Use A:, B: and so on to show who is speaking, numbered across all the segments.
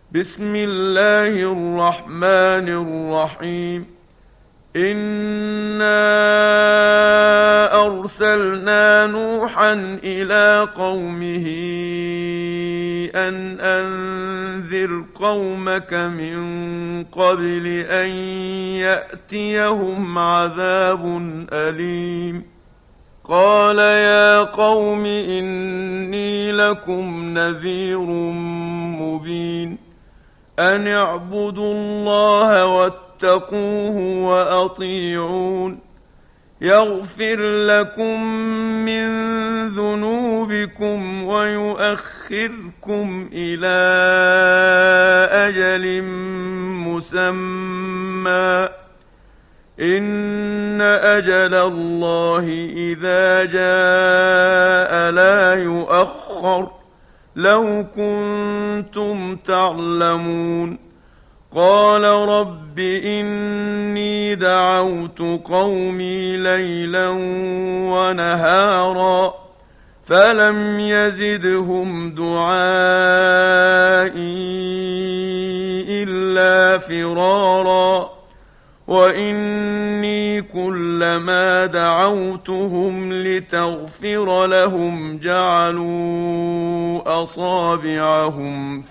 A: بسم الله الرحمن الرحيم. إنا أرسلنا نوحا إلى قومه أن أنذر قومك من قبل أن يأتيهم عذاب أليم. قال يا قوم إني لكم نذير مبين. أن اعبدوا الله واتقوه وأطيعون. يغفر لكم من ذنوبكم ويؤخركم إلى أجل مسمى. إن أجل الله إذا جاء لا يؤخر لو كنتم تعلمون. قال رب إني دعوت قومي ليلا ونهارا فلم يزدهم دعائي إلا فرارا. وإني كلما دعوتهم لتغفر لهم جعلوا أصابعهم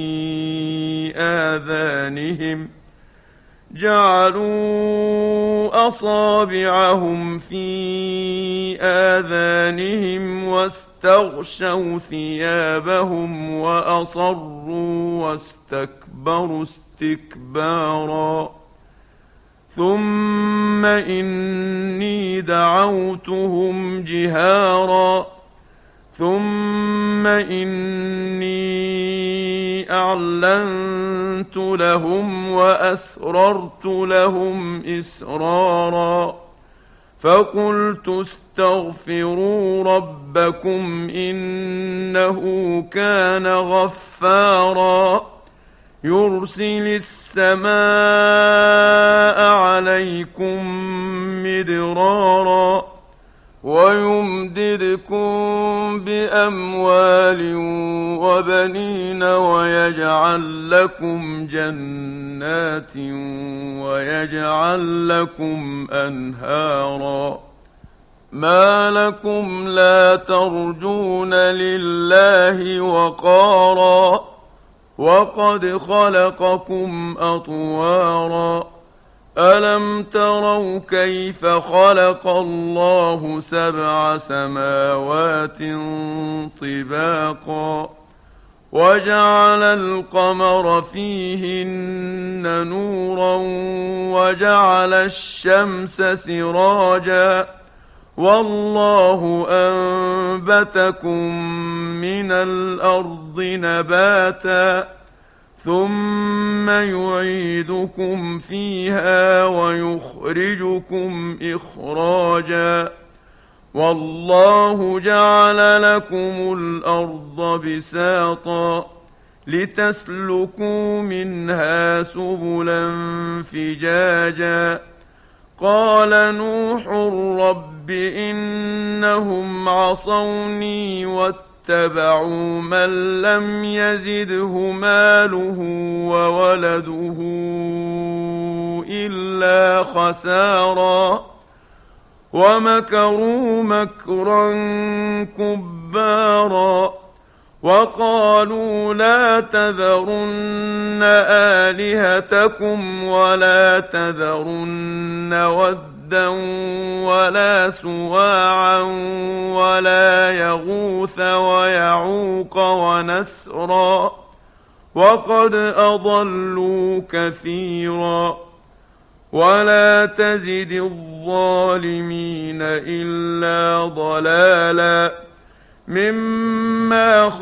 A: في آذانهم واستغشوا ثيابهم وأصروا واستكبروا استكبارا. ثم إني دعوتهم جهارا ثم إني أعلنت لهم وأسررت لهم إسرارا. فقلت استغفروا ربكم إنه كان غفارا يرسل السماء عليكم مدرارا ويمددكم بأموال وبنين ويجعل لكم جنات ويجعل لكم أنهارا. ما لكم لا ترجون لله وقارا وقد خلقكم أطوارا. ألم تروا كيف خلق الله 7 سماوات طباقا وجعل القمر فيهن نورا وجعل الشمس سراجا والله أنبتكم من الأرض نباتا ثم يعيدكم فيها ويخرجكم إخراجا. والله جعل لكم الأرض بساطا لتسلكوا منها سبلا فجاجا. قال نوح رب إنهم عصوني واتبعوا من لم يزده ماله وولده إلا خسارا ومكروا مكرا كبارا. وقالوا لا تذرن آلهتكم ولا تذرن ودا ولا سواعا ولا يغوث ويعوق ونسرا وقد أضلوا كثيرا. ولا تزد الظالمين إلا ضلالا مما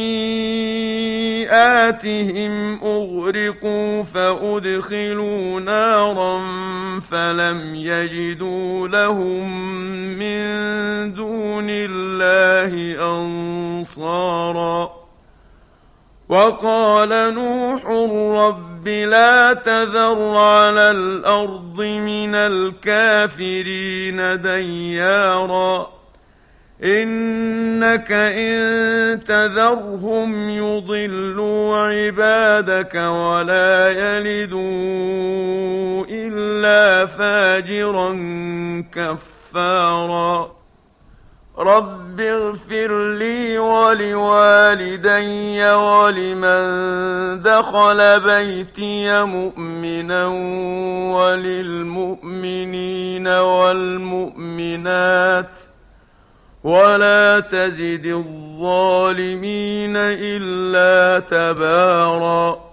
A: خطيئاتهم أغرقوا فأدخلوا نارا فلم يجدوا لهم من دون الله أنصارا. وقال نوح رب لا تذر على الأرض من الكافرين ديارا إنك إن تذرهم يضلوا عبادك ولا يلدوا إلا فاجرا كفارا رب اغفر لي ولوالدي ولمن دخل بيتي مؤمنا وللمؤمنين والمؤمنات ولا تزد الظالمين إلا تباراً